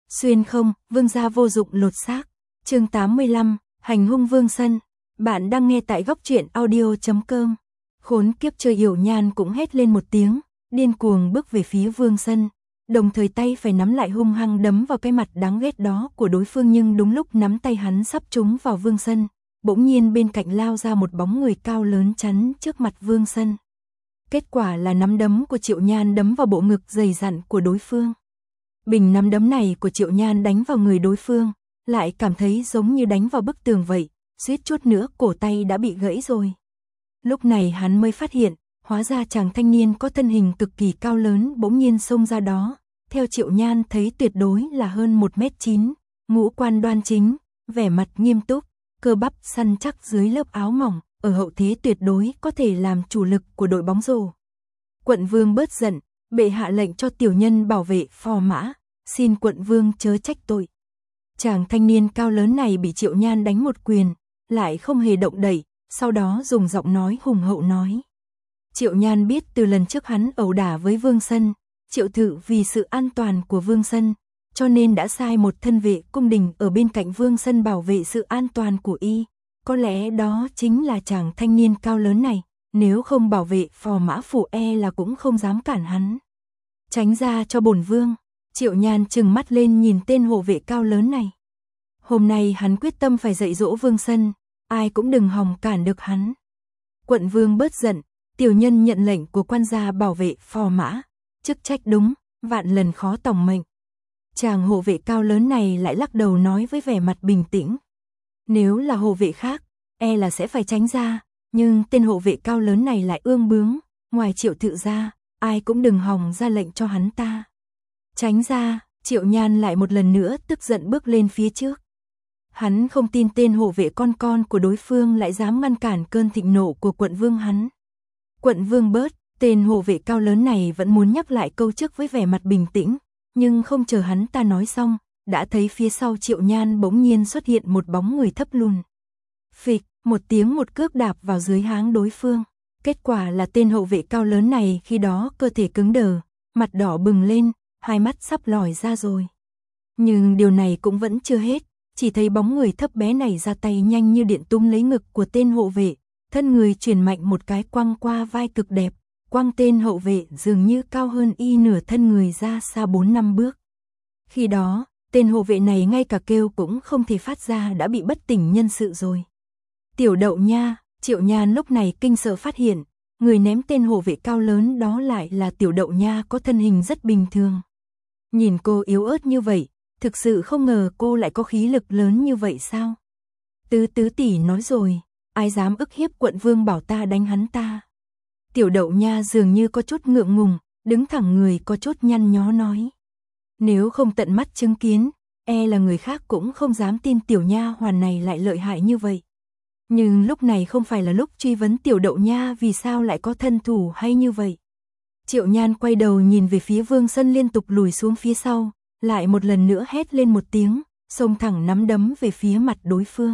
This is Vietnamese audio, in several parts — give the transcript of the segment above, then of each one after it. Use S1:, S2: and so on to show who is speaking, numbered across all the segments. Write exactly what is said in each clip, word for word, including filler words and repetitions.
S1: Xuyên không, vương gia vô dụng lột xác. Chương tám mươi lăm, hành hung Vương Sân. Bạn đang nghe tại góc truyện audio chấm com. Khốn kiếp, Trời Yểu Nhan cũng hét lên một tiếng, điên cuồng bước về phía Vương Sân, đồng thời tay phải nắm lại hung hăng đấm vào cái mặt đáng ghét đó của đối phương, nhưng đúng lúc nắm tay hắn sắp trúng vào Vương Sân, bỗng nhiên bên cạnh lao ra một bóng người cao lớn chắn trước mặt Vương Sân. Kết quả là nắm đấm của Triệu Nhan đấm vào bộ ngực dày dặn của đối phương. Bình nắm đấm này của Triệu Nhan đánh vào người đối phương, lại cảm thấy giống như đánh vào bức tường vậy, suýt chút nữa cổ tay đã bị gãy rồi. Lúc này hắn mới phát hiện, hóa ra chàng thanh niên có thân hình cực kỳ cao lớn bỗng nhiên xông ra đó, theo Triệu Nhan thấy tuyệt đối là hơn một mét chín, ngũ quan đoan chính, vẻ mặt nghiêm túc, cơ bắp săn chắc dưới lớp áo mỏng, ở hậu thế tuyệt đối có thể làm chủ lực của đội bóng rổ. Quận vương bớt giận, bệ hạ lệnh cho tiểu nhân bảo vệ phò mã, xin quận vương chớ trách tội. Chàng thanh niên cao lớn này bị Triệu Nhan đánh một quyền, lại không hề động đậy, sau đó dùng giọng nói hùng hậu nói. Triệu Nhan biết từ lần trước hắn ẩu đả với Vương Sân, Triệu Thự vì sự an toàn của Vương Sân, cho nên đã sai một thân vệ cung đình ở bên cạnh Vương Sân bảo vệ sự an toàn của y. Có lẽ đó chính là chàng thanh niên cao lớn này, nếu không bảo vệ phò mã phủ e là cũng không dám cản hắn. Tránh ra cho bổn vương. Triệu Nhan trừng mắt lên nhìn tên hộ vệ cao lớn này. Hôm nay hắn quyết tâm phải dạy dỗ Vương Sân, ai cũng đừng hòng cản được hắn. Quận vương bớt giận, tiểu nhân nhận lệnh của quan gia bảo vệ phò mã, chức trách đúng, vạn lần khó tòng mệnh. Chàng hộ vệ cao lớn này lại lắc đầu nói với vẻ mặt bình tĩnh. Nếu là hộ vệ khác, e là sẽ phải tránh ra, nhưng tên hộ vệ cao lớn này lại ương bướng, ngoài Triệu Thự ra, ai cũng đừng hòng ra lệnh cho hắn ta. Tránh ra, Triệu Nhan lại một lần nữa tức giận bước lên phía trước. Hắn không tin tên hộ vệ con con của đối phương lại dám ngăn cản cơn thịnh nộ của quận vương hắn. Quận vương bớt, tên hộ vệ cao lớn này vẫn muốn nhắc lại câu trước với vẻ mặt bình tĩnh, nhưng không chờ hắn ta nói xong, đã thấy phía sau Triệu Nhan bỗng nhiên xuất hiện một bóng người thấp lùn. Phịch, một tiếng một cước đạp vào dưới háng đối phương. Kết quả là tên hộ vệ cao lớn này khi đó cơ thể cứng đờ, mặt đỏ bừng lên, hai mắt sắp lòi ra rồi. Nhưng điều này cũng vẫn chưa hết, chỉ thấy bóng người thấp bé này ra tay nhanh như điện túm lấy ngực của tên hộ vệ, thân người chuyển mạnh một cái quăng qua vai cực đẹp, quăng tên hộ vệ dường như cao hơn y nửa thân người ra xa bốn năm bước. Khi đó, tên hộ vệ này ngay cả kêu cũng không thể phát ra đã bị bất tỉnh nhân sự rồi. Tiểu đậu nha, Triệu Nhan lúc này kinh sợ phát hiện, người ném tên hộ vệ cao lớn đó lại là tiểu đậu nha có thân hình rất bình thường. Nhìn cô yếu ớt như vậy, thực sự không ngờ cô lại có khí lực lớn như vậy sao? Tứ tứ tỷ nói rồi, ai dám ức hiếp quận vương bảo ta đánh hắn ta. Tiểu đậu nha dường như có chút ngượng ngùng, đứng thẳng người có chút nhăn nhó nói. Nếu không tận mắt chứng kiến, e là người khác cũng không dám tin tiểu nha hoàn này lại lợi hại như vậy. Nhưng lúc này không phải là lúc truy vấn tiểu đậu nha vì sao lại có thân thủ hay như vậy. Triệu Nhan quay đầu nhìn về phía Vương Sân liên tục lùi xuống phía sau, lại một lần nữa hét lên một tiếng, xông thẳng nắm đấm về phía mặt đối phương.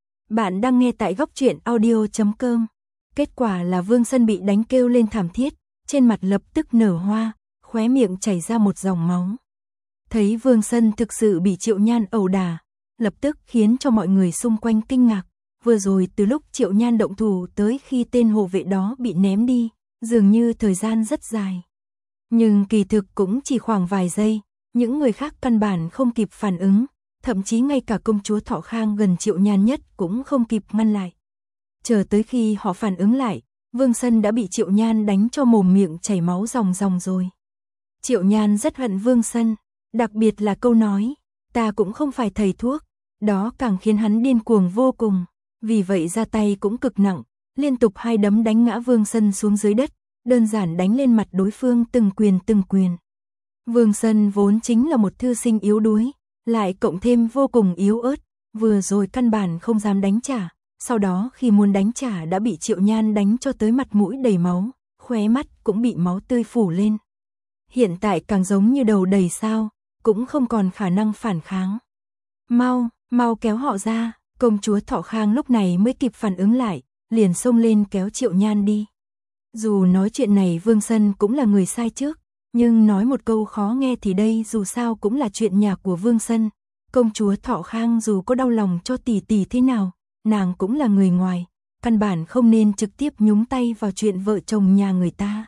S1: Bạn đang nghe tại góc truyện audio chấm com. Kết quả là Vương Sân bị đánh kêu lên thảm thiết, trên mặt lập tức nở hoa, khóe miệng chảy ra một dòng máu. Thấy Vương Sân thực sự bị Triệu Nhan ẩu đả, lập tức khiến cho mọi người xung quanh kinh ngạc. Vừa rồi từ lúc Triệu Nhan động thủ tới khi tên hộ vệ đó bị ném đi, dường như thời gian rất dài. Nhưng kỳ thực cũng chỉ khoảng vài giây, những người khác căn bản không kịp phản ứng, thậm chí ngay cả công chúa Thọ Khang gần Triệu Nhan nhất cũng không kịp ngăn lại. Chờ tới khi họ phản ứng lại, Vương Sân đã bị Triệu Nhan đánh cho mồm miệng chảy máu ròng ròng rồi. Triệu Nhan rất hận Vương Sân, đặc biệt là câu nói, ta cũng không phải thầy thuốc, đó càng khiến hắn điên cuồng vô cùng. Vì vậy ra tay cũng cực nặng, liên tục hai đấm đánh ngã Vương Sân xuống dưới đất, đơn giản đánh lên mặt đối phương từng quyền từng quyền. Vương Sân vốn chính là một thư sinh yếu đuối, lại cộng thêm vô cùng yếu ớt, vừa rồi căn bản không dám đánh trả, sau đó khi muốn đánh trả đã bị Triệu Nhan đánh cho tới mặt mũi đầy máu, khóe mắt cũng bị máu tươi phủ lên. Hiện tại càng giống như đầu đầy sao, cũng không còn khả năng phản kháng. Mau, mau kéo họ ra. Công chúa Thọ Khang lúc này mới kịp phản ứng lại, liền xông lên kéo Triệu Nhan đi. Dù nói chuyện này Vương Sân cũng là người sai trước, Nhưng nói một câu khó nghe thì đây dù sao cũng là chuyện nhà của Vương Sân. Công chúa Thọ Khang dù có đau lòng cho tỷ tỷ thế nào, nàng cũng là người ngoài, căn bản không nên trực tiếp nhúng tay vào chuyện vợ chồng nhà người ta.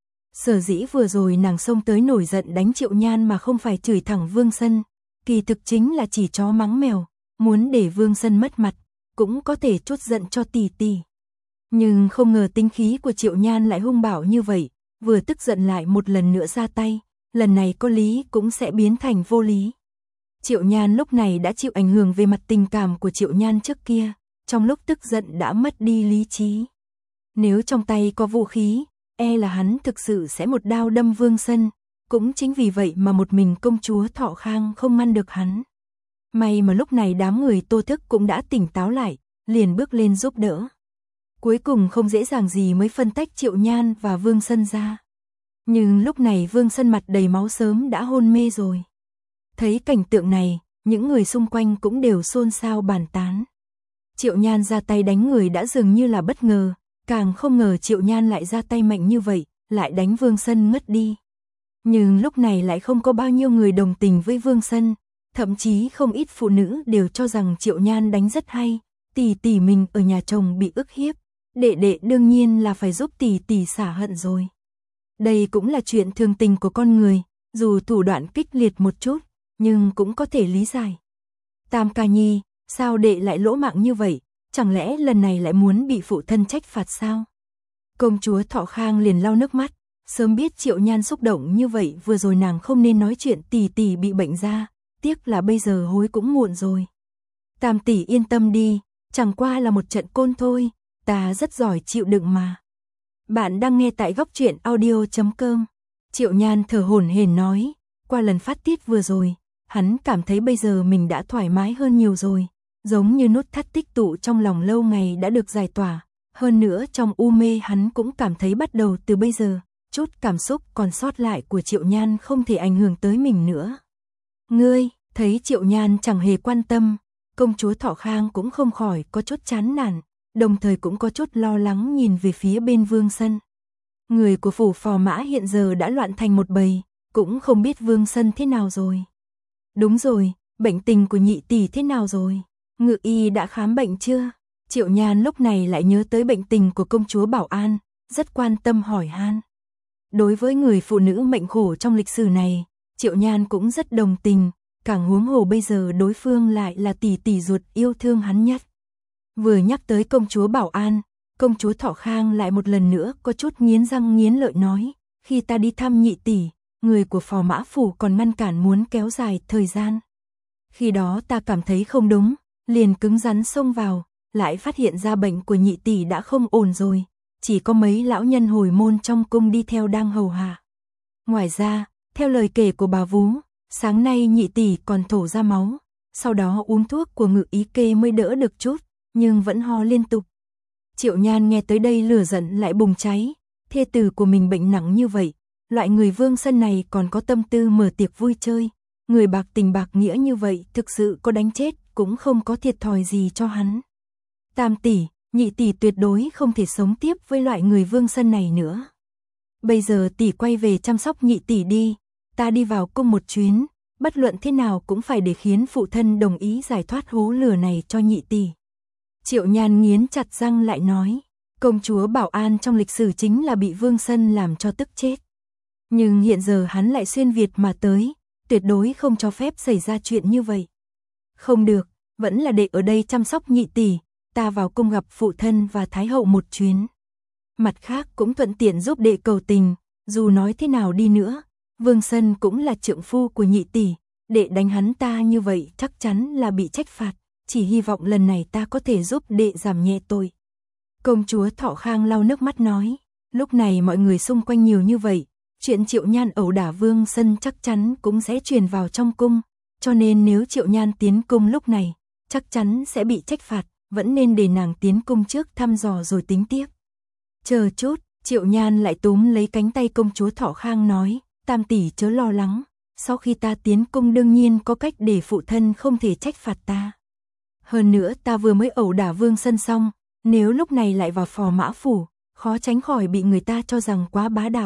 S1: Sở dĩ vừa rồi nàng xông tới nổi giận đánh Triệu Nhan mà không phải chửi thẳng Vương Sân, kỳ thực chính là chỉ chó mắng mèo, muốn để Vương Sân mất mặt, cũng có thể trút giận cho tỷ tỷ. Nhưng không ngờ tính khí của Triệu Nhan lại hung bạo như vậy, vừa tức giận lại một lần nữa ra tay, lần này có lý cũng sẽ biến thành vô lý. Triệu Nhan lúc này đã chịu ảnh hưởng về mặt tình cảm của Triệu Nhan trước kia, trong lúc tức giận đã mất đi lý trí. Nếu trong tay có vũ khí, e là hắn thực sự sẽ một đao đâm Vương Sân, cũng chính vì vậy mà một mình công chúa Thọ Khang không ngăn được hắn. May mà lúc này đám người Tô Thức cũng đã tỉnh táo lại, liền bước lên giúp đỡ. Cuối cùng không dễ dàng gì mới phân tách Triệu Nhan và Vương Sân ra. Nhưng lúc này Vương Sân mặt đầy máu sớm đã hôn mê rồi. Thấy cảnh tượng này, những người xung quanh cũng đều xôn xao bàn tán. Triệu Nhan ra tay đánh người đã dường như là bất ngờ, càng không ngờ Triệu Nhan lại ra tay mạnh như vậy, lại đánh Vương Sân ngất đi. Nhưng lúc này lại không có bao nhiêu người đồng tình với Vương Sân, thậm chí không ít phụ nữ đều cho rằng Triệu Nhan đánh rất hay, tỷ tỷ mình ở nhà chồng bị ức hiếp, đệ đệ đương nhiên là phải giúp tỷ tỷ xả hận rồi. Đây cũng là chuyện thường tình của con người, dù thủ đoạn kích liệt một chút, nhưng cũng có thể lý giải. Tam ca nhi, sao đệ lại lỗ mạng như vậy, chẳng lẽ lần này lại muốn bị phụ thân trách phạt sao? Công chúa Thọ Khang liền lau nước mắt, sớm biết Triệu Nhan xúc động như vậy vừa rồi nàng không nên nói chuyện tỷ tỷ bị bệnh ra, tiếc là bây giờ hối cũng muộn rồi. Tam tỷ yên tâm đi, chẳng qua là một trận côn thôi, ta rất giỏi chịu đựng mà. Bạn đang nghe tại góc truyện audio chấm com. Triệu Nhan thở hổn hển nói, qua lần phát tiết vừa rồi, hắn cảm thấy bây giờ mình đã thoải mái hơn nhiều rồi, giống như nút thắt tích tụ trong lòng lâu ngày đã được giải tỏa, hơn nữa trong u mê hắn cũng cảm thấy bắt đầu từ bây giờ, chút cảm xúc còn sót lại của Triệu Nhan không thể ảnh hưởng tới mình nữa. Ngươi, thấy Triệu Nhan chẳng hề quan tâm, công chúa Thọ Khang cũng không khỏi có chút chán nản, đồng thời cũng có chút lo lắng nhìn về phía bên Vương Sân. Người của phủ phò mã hiện giờ đã loạn thành một bầy, cũng không biết Vương Sân thế nào rồi. Đúng rồi, bệnh tình của nhị tỷ thế nào rồi? Ngự y đã khám bệnh chưa? Triệu Nhan lúc này lại nhớ tới bệnh tình của công chúa Bảo An, rất quan tâm hỏi han. Đối với người phụ nữ mệnh khổ trong lịch sử này, Triệu Nhan cũng rất đồng tình, càng huống hồ bây giờ đối phương lại là tỷ tỷ ruột yêu thương hắn nhất. Vừa nhắc tới công chúa Bảo An, công chúa Thọ Khang lại một lần nữa có chút nghiến răng nghiến lợi nói, khi ta đi thăm nhị tỷ, người của phò mã phủ còn ngăn cản muốn kéo dài thời gian. Khi đó ta cảm thấy không đúng, liền cứng rắn xông vào, lại phát hiện ra bệnh của nhị tỷ đã không ổn rồi, chỉ có mấy lão nhân hồi môn trong cung đi theo đang hầu hạ. Ngoài ra, theo lời kể của bà Vú, sáng nay nhị tỷ còn thổ ra máu, sau đó uống thuốc của ngự ý kê mới đỡ được chút, nhưng vẫn ho liên tục. Triệu Nhan nghe tới đây lửa giận lại bùng cháy, thê tử của mình bệnh nặng như vậy, loại người Vương Sân này còn có tâm tư mở tiệc vui chơi, người bạc tình bạc nghĩa như vậy thực sự có đánh chết cũng không có thiệt thòi gì cho hắn. Tam tỷ, nhị tỷ tuyệt đối không thể sống tiếp với loại người Vương Sân này nữa. Bây giờ tỷ quay về chăm sóc nhị tỷ đi, ta đi vào cung một chuyến, bất luận thế nào cũng phải để khiến phụ thân đồng ý giải thoát hố lửa này cho nhị tỷ. Triệu Nhan nghiến chặt răng lại nói, công chúa Bảo An trong lịch sử chính là bị Vương Sân làm cho tức chết. Nhưng hiện giờ hắn lại xuyên Việt mà tới, tuyệt đối không cho phép xảy ra chuyện như vậy. Không được, vẫn là để ở đây chăm sóc nhị tỷ, ta vào cung gặp phụ thân và thái hậu một chuyến. Mặt khác cũng thuận tiện giúp đệ cầu tình, dù nói thế nào đi nữa, Vương Sân cũng là trượng phu của nhị tỷ, đệ đánh hắn ta như vậy chắc chắn là bị trách phạt, chỉ hy vọng lần này ta có thể giúp đệ giảm nhẹ tội. Công chúa Thọ Khang lau nước mắt nói, lúc này mọi người xung quanh nhiều như vậy, chuyện Triệu Nhan ẩu đả Vương Sân chắc chắn cũng sẽ truyền vào trong cung, cho nên nếu Triệu Nhan tiến cung lúc này, chắc chắn sẽ bị trách phạt, vẫn nên để nàng tiến cung trước thăm dò rồi tính tiếp. Chờ chút, Triệu Nhan lại túm lấy cánh tay công chúa Thọ Khang nói, tam tỷ chớ lo lắng, sau khi ta tiến cung đương nhiên có cách để phụ thân không thể trách phạt ta. Hơn nữa ta vừa mới ẩu đả Vương Sân xong, nếu lúc này lại vào phò mã phủ, khó tránh khỏi bị người ta cho rằng quá bá đạo,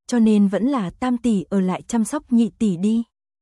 S1: cho nên vẫn là tam tỷ ở lại chăm sóc nhị tỷ đi.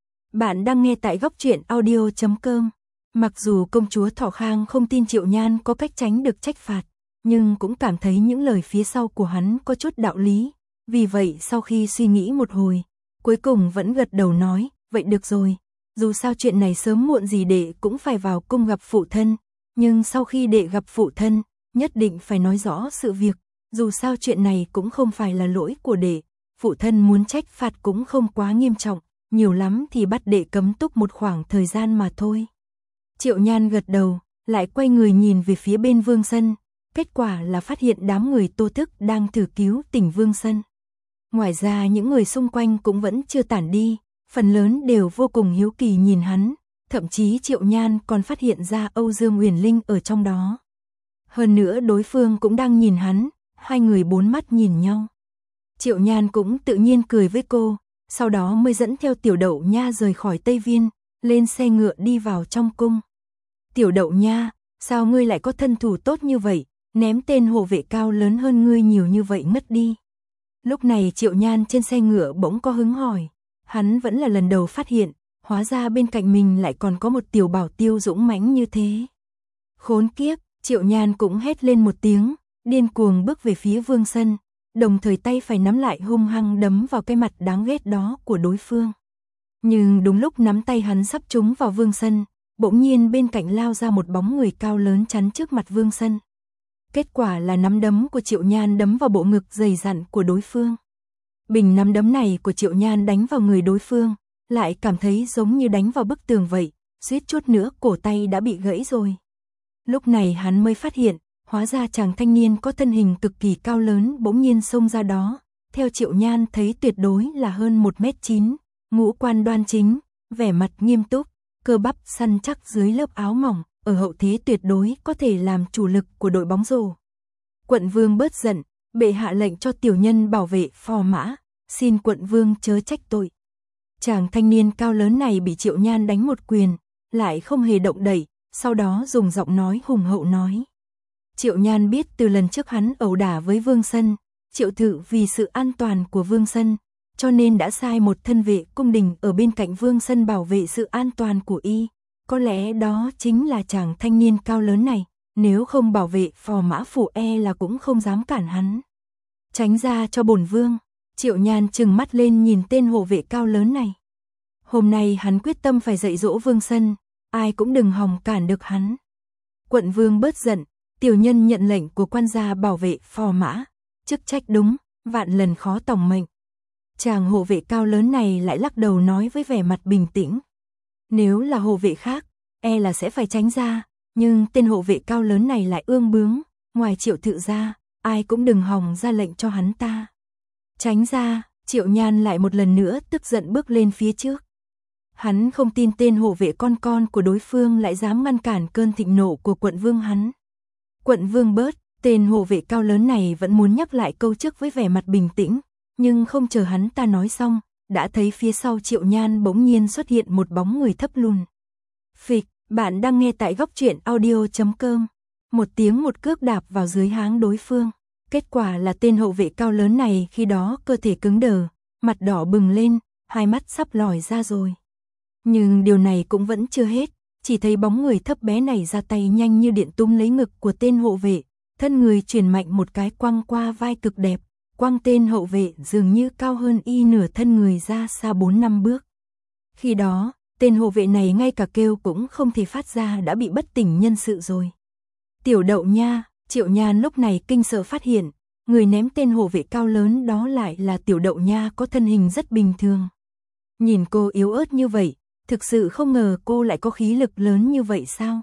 S1: Bạn đang nghe tại góc truyện audio chấm com. Mặc dù công chúa Thỏ Khang không tin Triệu Nhan có cách tránh được trách phạt, nhưng cũng cảm thấy những lời phía sau của hắn có chút đạo lý. Vì vậy sau khi suy nghĩ một hồi, cuối cùng vẫn gật đầu nói, vậy được rồi. Dù sao chuyện này sớm muộn gì đệ cũng phải vào cung gặp phụ thân. Nhưng sau khi đệ gặp phụ thân, nhất định phải nói rõ sự việc. Dù sao chuyện này cũng không phải là lỗi của đệ. Phụ thân muốn trách phạt cũng không quá nghiêm trọng. Nhiều lắm thì bắt đệ cấm túc một khoảng thời gian mà thôi. Triệu Nhan gật đầu, lại quay người nhìn về phía bên Vương Sân. Kết quả là phát hiện đám người Tô Thức đang thử cứu tỉnh Vương Sân. Ngoài ra những người xung quanh cũng vẫn chưa tản đi, phần lớn đều vô cùng hiếu kỳ nhìn hắn, thậm chí Triệu Nhan còn phát hiện ra Âu Dương Uyển Linh ở trong đó. Hơn nữa đối phương cũng đang nhìn hắn, hai người bốn mắt nhìn nhau. Triệu Nhan cũng tự nhiên cười với cô, sau đó mới dẫn theo Tiểu Đậu Nha rời khỏi Tây Viên, lên xe ngựa đi vào trong cung. Tiểu Đậu Nha, sao ngươi lại có thân thủ tốt như vậy, ném tên hộ vệ cao lớn hơn ngươi nhiều như vậy ngất đi. Lúc này Triệu Nhan trên xe ngựa bỗng có hứng hỏi, hắn vẫn là lần đầu phát hiện, hóa ra bên cạnh mình lại còn có một tiểu bảo tiêu dũng mãnh như thế. Khốn kiếp, Triệu Nhan cũng hét lên một tiếng, điên cuồng bước về phía Vương Sân, đồng thời tay phải nắm lại hung hăng đấm vào cái mặt đáng ghét đó của đối phương. Nhưng đúng lúc nắm tay hắn sắp trúng vào Vương Sân, bỗng nhiên bên cạnh lao ra một bóng người cao lớn chắn trước mặt Vương Sân. Kết quả là nắm đấm của Triệu Nhan đấm vào bộ ngực dày dặn của đối phương. Bình nắm đấm này của Triệu Nhan đánh vào người đối phương, lại cảm thấy giống như đánh vào bức tường vậy, suýt chút nữa cổ tay đã bị gãy rồi. Lúc này hắn mới phát hiện, hóa ra chàng thanh niên có thân hình cực kỳ cao lớn bỗng nhiên xông ra đó, theo Triệu Nhan thấy tuyệt đối là hơn một mét chín, ngũ quan đoan chính, vẻ mặt nghiêm túc, cơ bắp săn chắc dưới lớp áo mỏng, ở hậu thế tuyệt đối có thể làm chủ lực của đội bóng rổ. Quận vương bớt giận, bệ hạ lệnh cho tiểu nhân bảo vệ phò mã, xin quận vương chớ trách tội. Chàng thanh niên cao lớn này bị Triệu Nhan đánh một quyền, lại không hề động đậy, sau đó dùng giọng nói hùng hậu nói. Triệu Nhan biết từ lần trước hắn ẩu đả với Vương Sân, Triệu Thự vì sự an toàn của Vương Sân, cho nên đã sai một thân vệ cung đình ở bên cạnh Vương Sân bảo vệ sự an toàn của y. Có lẽ đó chính là chàng thanh niên cao lớn này, nếu không bảo vệ phò mã phủ e là cũng không dám cản hắn. Tránh ra cho bổn vương. Triệu Nhan trừng mắt lên nhìn tên hộ vệ cao lớn này. Hôm nay hắn quyết tâm phải dạy dỗ Vương Sân, ai cũng đừng hòng cản được hắn. Quận vương bớt giận, tiểu nhân nhận lệnh của quan gia bảo vệ phò mã, chức trách đúng, vạn lần khó tòng mệnh. Chàng hộ vệ cao lớn này lại lắc đầu nói với vẻ mặt bình tĩnh. Nếu là hộ vệ khác, e là sẽ phải tránh ra, nhưng tên hộ vệ cao lớn này lại ương bướng, ngoài Triệu Thự ra, ai cũng đừng hòng ra lệnh cho hắn ta. Tránh ra, Triệu Nhan lại một lần nữa tức giận bước lên phía trước. Hắn không tin tên hộ vệ con con của đối phương lại dám ngăn cản cơn thịnh nộ của quận vương hắn. Quận vương bớt, tên hộ vệ cao lớn này vẫn muốn nhắc lại câu trước với vẻ mặt bình tĩnh, nhưng không chờ hắn ta nói xong, đã thấy phía sau Triệu Nhan bỗng nhiên xuất hiện một bóng người thấp lùn. Phịch, bạn đang nghe tại góc truyện audio chấm com. Một tiếng một cước đạp vào dưới háng đối phương. Kết quả là tên hậu vệ cao lớn này khi đó cơ thể cứng đờ, mặt đỏ bừng lên, hai mắt sắp lòi ra rồi. Nhưng điều này cũng vẫn chưa hết, chỉ thấy bóng người thấp bé này ra tay nhanh như điện túm lấy ngực của tên hộ vệ, thân người chuyển mạnh một cái quăng qua vai cực đẹp, quăng tên hậu vệ dường như cao hơn y nửa thân người ra xa bốn năm bước. Khi đó, tên hộ vệ này ngay cả kêu cũng không thể phát ra đã bị bất tỉnh nhân sự rồi. Tiểu Đậu Nha, Triệu Nhan lúc này kinh sợ phát hiện, người ném tên hộ vệ cao lớn đó lại là Tiểu Đậu Nha có thân hình rất bình thường. Nhìn cô yếu ớt như vậy, thực sự không ngờ cô lại có khí lực lớn như vậy sao?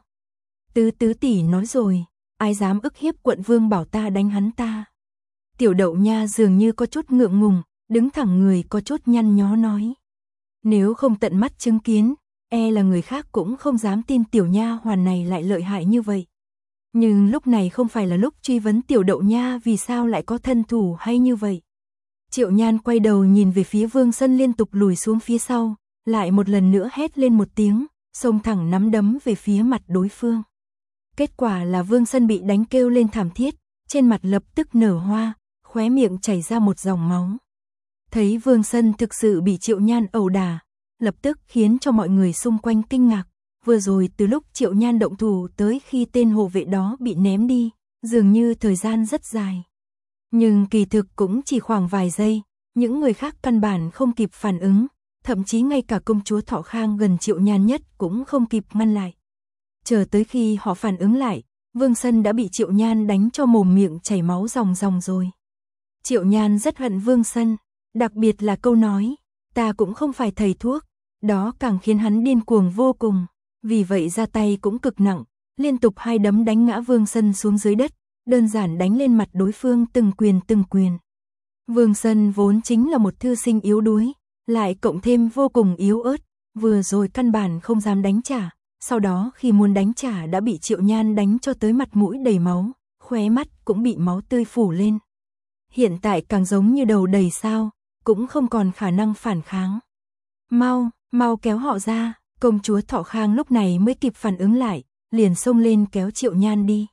S1: Tứ tứ tỷ nói rồi, ai dám ức hiếp quận vương bảo ta đánh hắn ta. Tiểu Đậu Nha dường như có chút ngượng ngùng, đứng thẳng người có chút nhăn nhó nói. Nếu không tận mắt chứng kiến, e là người khác cũng không dám tin tiểu nha hoàn này lại lợi hại như vậy. Nhưng lúc này không phải là lúc truy vấn Tiểu Đậu Nha vì sao lại có thân thủ hay như vậy. Triệu Nhan quay đầu nhìn về phía Vương Sân liên tục lùi xuống phía sau, lại một lần nữa hét lên một tiếng, xông thẳng nắm đấm về phía mặt đối phương. Kết quả là Vương Sân bị đánh kêu lên thảm thiết, trên mặt lập tức nở hoa, khóe miệng chảy ra một dòng máu. Thấy Vương Sân thực sự bị Triệu Nhan ẩu đả, lập tức khiến cho mọi người xung quanh kinh ngạc. Vừa rồi từ lúc Triệu Nhan động thủ tới khi tên hộ vệ đó bị ném đi, dường như thời gian rất dài. Nhưng kỳ thực cũng chỉ khoảng vài giây, những người khác căn bản không kịp phản ứng, thậm chí ngay cả công chúa Thọ Khang gần Triệu Nhan nhất cũng không kịp ngăn lại. Chờ tới khi họ phản ứng lại, Vương Sân đã bị Triệu Nhan đánh cho mồm miệng chảy máu ròng ròng rồi. Triệu Nhan rất hận Vương Sân, đặc biệt là câu nói, ta cũng không phải thầy thuốc, đó càng khiến hắn điên cuồng vô cùng, vì vậy ra tay cũng cực nặng, liên tục hai đấm đánh ngã Vương Sân xuống dưới đất, đơn giản đánh lên mặt đối phương từng quyền từng quyền. Vương Sân vốn chính là một thư sinh yếu đuối, lại cộng thêm vô cùng yếu ớt, vừa rồi căn bản không dám đánh trả, sau đó khi muốn đánh trả đã bị Triệu Nhan đánh cho tới mặt mũi đầy máu, khóe mắt cũng bị máu tươi phủ lên. Hiện tại càng giống như đầu đầy sao, cũng không còn khả năng phản kháng. Mau, mau kéo họ ra, công chúa Thọ Khang lúc này mới kịp phản ứng lại, liền xông lên kéo Triệu Nhan đi.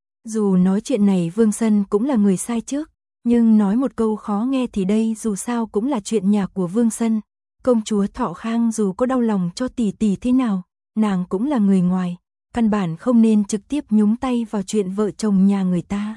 S1: Dù nói chuyện này Vương Sân cũng là người sai trước, nhưng nói một câu khó nghe thì đây dù sao cũng là chuyện nhà của Vương Sân. Công chúa Thọ Khang dù có đau lòng cho tỷ tỷ thế nào, nàng cũng là người ngoài, căn bản không nên trực tiếp nhúng tay vào chuyện vợ chồng nhà người ta.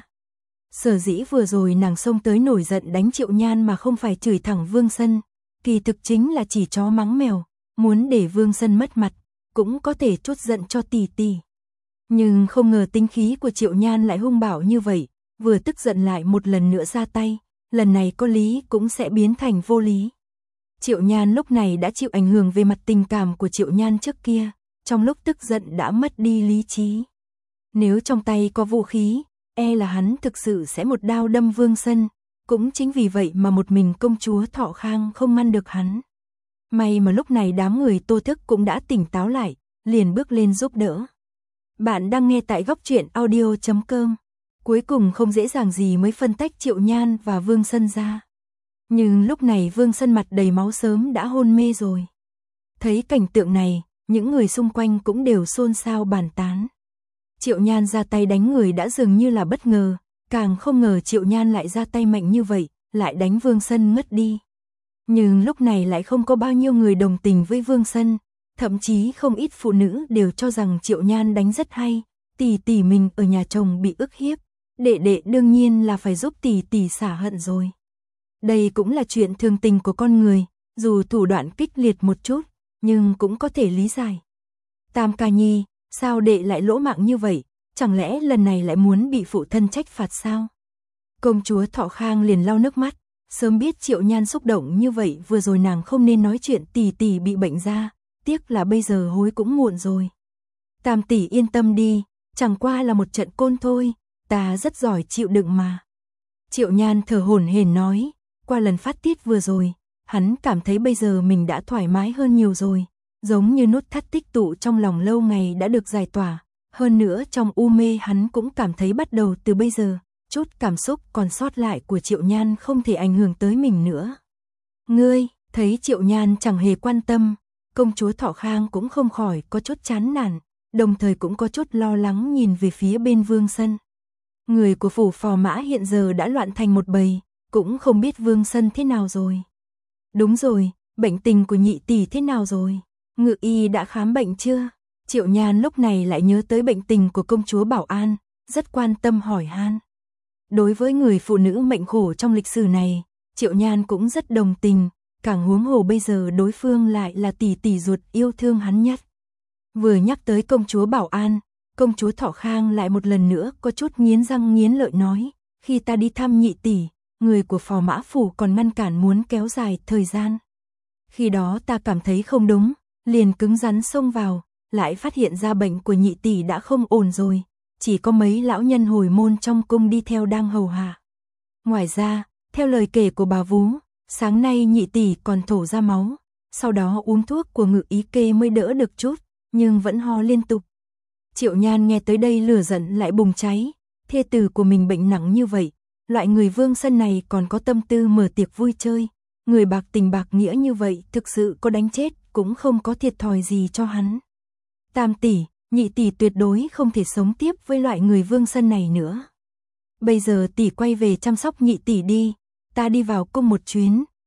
S1: Sở dĩ vừa rồi nàng xông tới nổi giận đánh Triệu Nhan mà không phải chửi thẳng Vương Sân, kỳ thực chính là chỉ chó mắng mèo, muốn để Vương Sân mất mặt, cũng có thể trút giận cho tỷ tỷ. Nhưng không ngờ tính khí của Triệu Nhan lại hung bạo như vậy, vừa tức giận lại một lần nữa ra tay, lần này có lý cũng sẽ biến thành vô lý. Triệu Nhan lúc này đã chịu ảnh hưởng về mặt tình cảm của Triệu Nhan trước kia, trong lúc tức giận đã mất đi lý trí. Nếu trong tay có vũ khí, e là hắn thực sự sẽ một đao đâm Vương Sân, cũng chính vì vậy mà một mình công chúa Thọ Khang không ngăn được hắn. May mà lúc này đám người Tô Thức cũng đã tỉnh táo lại, liền bước lên giúp đỡ. Bạn đang nghe tại góc truyện audio chấm com. Cuối cùng không dễ dàng gì mới phân tách Triệu Nhan và Vương Sân ra. Nhưng lúc này Vương Sân mặt đầy máu sớm đã hôn mê rồi. Thấy cảnh tượng này, những người xung quanh cũng đều xôn xao bàn tán. Triệu Nhan ra tay đánh người đã dường như là bất ngờ, càng không ngờ Triệu Nhan lại ra tay mạnh như vậy, lại đánh Vương Sân ngất đi. Nhưng lúc này lại không có bao nhiêu người đồng tình với Vương Sân, thậm chí không ít phụ nữ đều cho rằng Triệu Nhan đánh rất hay, tỷ tỷ mình ở nhà chồng bị ức hiếp, đệ đệ đương nhiên là phải giúp tỷ tỷ xả hận rồi. Đây cũng là chuyện thường tình của con người, dù thủ đoạn kích liệt một chút, nhưng cũng có thể lý giải. Tam ca nhi, sao đệ lại lỗ mạng như vậy, chẳng lẽ lần này lại muốn bị phụ thân trách phạt sao? Công chúa Thọ Khang liền lau nước mắt, sớm biết Triệu Nhan xúc động như vậy vừa rồi nàng không nên nói chuyện tỷ tỷ bị bệnh ra, tiếc là bây giờ hối cũng muộn rồi. Tam tỷ yên tâm đi, chẳng qua là một trận côn thôi, ta rất giỏi chịu đựng mà. Triệu Nhan thở hổn hển nói, qua lần phát tiết vừa rồi, hắn cảm thấy bây giờ mình đã thoải mái hơn nhiều rồi, giống như nút thắt tích tụ trong lòng lâu ngày đã được giải tỏa, hơn nữa trong u mê hắn cũng cảm thấy bắt đầu từ bây giờ, chút cảm xúc còn sót lại của Triệu Nhan không thể ảnh hưởng tới mình nữa. Ngươi, thấy Triệu Nhan chẳng hề quan tâm, công chúa Thọ Khang cũng không khỏi có chút chán nản, đồng thời cũng có chút lo lắng nhìn về phía bên Vương Sân. Người của phủ phò mã hiện giờ đã loạn thành một bầy, cũng không biết Vương Sân thế nào rồi. Đúng rồi, bệnh tình của nhị tỷ thế nào rồi? Ngự y đã khám bệnh chưa? Triệu Nhan lúc này lại nhớ tới bệnh tình của công chúa Bảo An, rất quan tâm hỏi han. Đối với người phụ nữ mệnh khổ trong lịch sử này, Triệu Nhan cũng rất đồng tình, càng huống hồ bây giờ đối phương lại là tỷ tỷ ruột yêu thương hắn nhất. Vừa nhắc tới công chúa Bảo An, công chúa Thọ Khang lại một lần nữa có chút nghiến răng nghiến lợi nói, khi ta đi thăm nhị tỷ, người của phò mã phủ còn ngăn cản muốn kéo dài thời gian. Khi đó ta cảm thấy không đúng, liền cứng rắn xông vào, lại phát hiện ra bệnh của nhị tỷ đã không ổn rồi, chỉ có mấy lão nhân hồi môn trong cung đi theo đang hầu hạ. Ngoài ra, theo lời kể của bà Vú, sáng nay nhị tỷ còn thổ ra máu, sau đó uống thuốc của ngự ý kê mới đỡ được chút, nhưng vẫn ho liên tục. Triệu Nhan nghe tới đây lửa giận lại bùng cháy, thê tử của mình bệnh nặng như vậy, loại người Vương Sân này còn có tâm tư mở tiệc vui chơi, người bạc tình bạc nghĩa như vậy thực sự có đánh chết cũng không có thiệt thòi gì cho hắn. Tam tỷ, nhị tỷ tuyệt đối không thể sống tiếp với loại người Vương Sân này nữa. Bây giờ tỷ quay về chăm sóc nhị tỷ đi, ta đi vào cung một chuyến,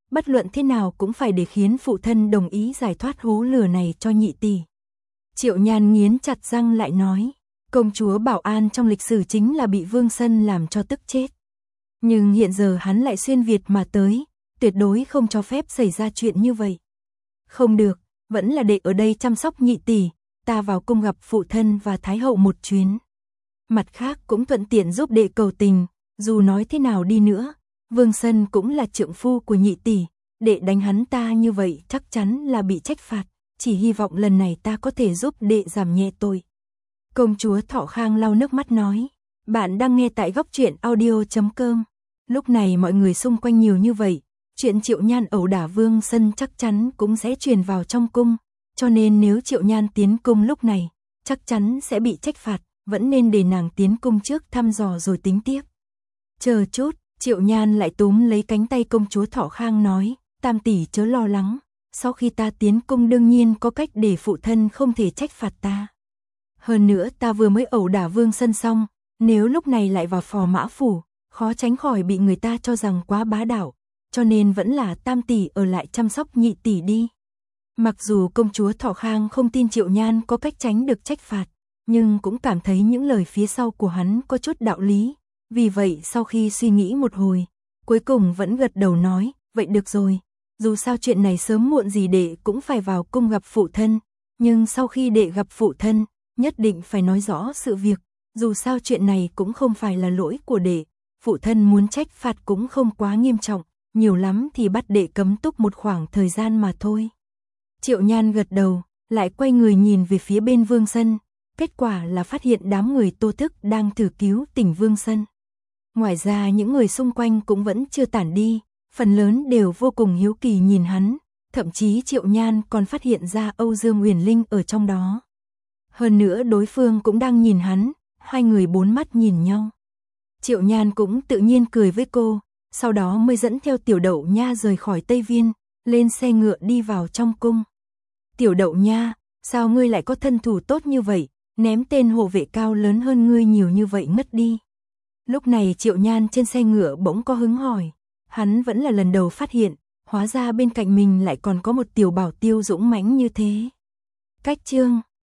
S1: bất luận thế nào cũng phải để khiến phụ thân đồng ý giải thoát hố lửa này cho nhị tỷ. Triệu Nhan nghiến chặt răng lại nói, công chúa Bảo An trong lịch sử chính là bị Vương Sân làm cho tức chết. Nhưng hiện giờ hắn lại xuyên Việt mà tới, tuyệt đối không cho phép xảy ra chuyện như vậy. Không được, vẫn là đệ ở đây chăm sóc nhị tỷ, ta vào cung gặp phụ thân và thái hậu một chuyến. Mặt khác cũng thuận tiện giúp đệ cầu tình, dù nói thế nào đi nữa, Vương Sân cũng là trượng phu của nhị tỷ, đệ đánh hắn ta như vậy chắc chắn là bị trách phạt, chỉ hy vọng lần này ta có thể giúp đệ giảm nhẹ tội. Công chúa Thọ Khang lau nước mắt nói, bạn đang nghe tại góc truyện audio chấm com. Lúc này mọi người xung quanh nhiều như vậy, chuyện Triệu Nhan ẩu đả Vương Sân chắc chắn cũng sẽ truyền vào trong cung, cho nên nếu Triệu Nhan tiến cung lúc này, chắc chắn sẽ bị trách phạt, vẫn nên để nàng tiến cung trước thăm dò rồi tính tiếp. Chờ chút, Triệu Nhan lại túm lấy cánh tay công chúa Thọ Khang nói, tam tỷ chớ lo lắng, sau khi ta tiến cung đương nhiên có cách để phụ thân không thể trách phạt ta. Hơn nữa ta vừa mới ẩu đả Vương Sân xong, nếu lúc này lại vào Phò Mã Phủ, khó tránh khỏi bị người ta cho rằng quá bá đạo, cho nên vẫn là tam tỷ ở lại chăm sóc nhị tỷ đi. Mặc dù công chúa Thọ Khang không tin Triệu Nhan có cách tránh được trách phạt, nhưng cũng cảm thấy những lời phía sau của hắn có chút đạo lý. Vì vậy sau khi suy nghĩ một hồi, cuối cùng vẫn gật đầu nói, vậy được rồi, dù sao chuyện này sớm muộn gì đệ cũng phải vào cung gặp phụ thân, nhưng sau khi đệ gặp phụ thân, nhất định phải nói rõ sự việc, dù sao chuyện này cũng không phải là lỗi của đệ, phụ thân muốn trách phạt cũng không quá nghiêm trọng, nhiều lắm thì bắt đệ cấm túc một khoảng thời gian mà thôi. Triệu Nhan gật đầu, lại quay người nhìn về phía bên Vương Sân, kết quả là phát hiện đám người Tô Thức đang thử cứu tỉnh Vương Sân. Ngoài ra những người xung quanh cũng vẫn chưa tản đi, phần lớn đều vô cùng hiếu kỳ nhìn hắn, thậm chí Triệu Nhan còn phát hiện ra Âu Dương Uyển Linh ở trong đó. Hơn nữa đối phương cũng đang nhìn hắn, hai người bốn mắt nhìn nhau. Triệu Nhan cũng tự nhiên cười với cô, sau đó mới dẫn theo Tiểu Đậu Nha rời khỏi Tây Viên, lên xe ngựa đi vào trong cung. Tiểu Đậu Nha, sao ngươi lại có thân thủ tốt như vậy, ném tên hộ vệ cao lớn hơn ngươi nhiều như vậy ngất đi. Lúc này Triệu Nhan trên xe ngựa bỗng có hứng hỏi, hắn vẫn là lần đầu phát hiện, hóa ra bên cạnh mình lại còn có một tiểu bảo tiêu dũng mãnh như thế. Cách chương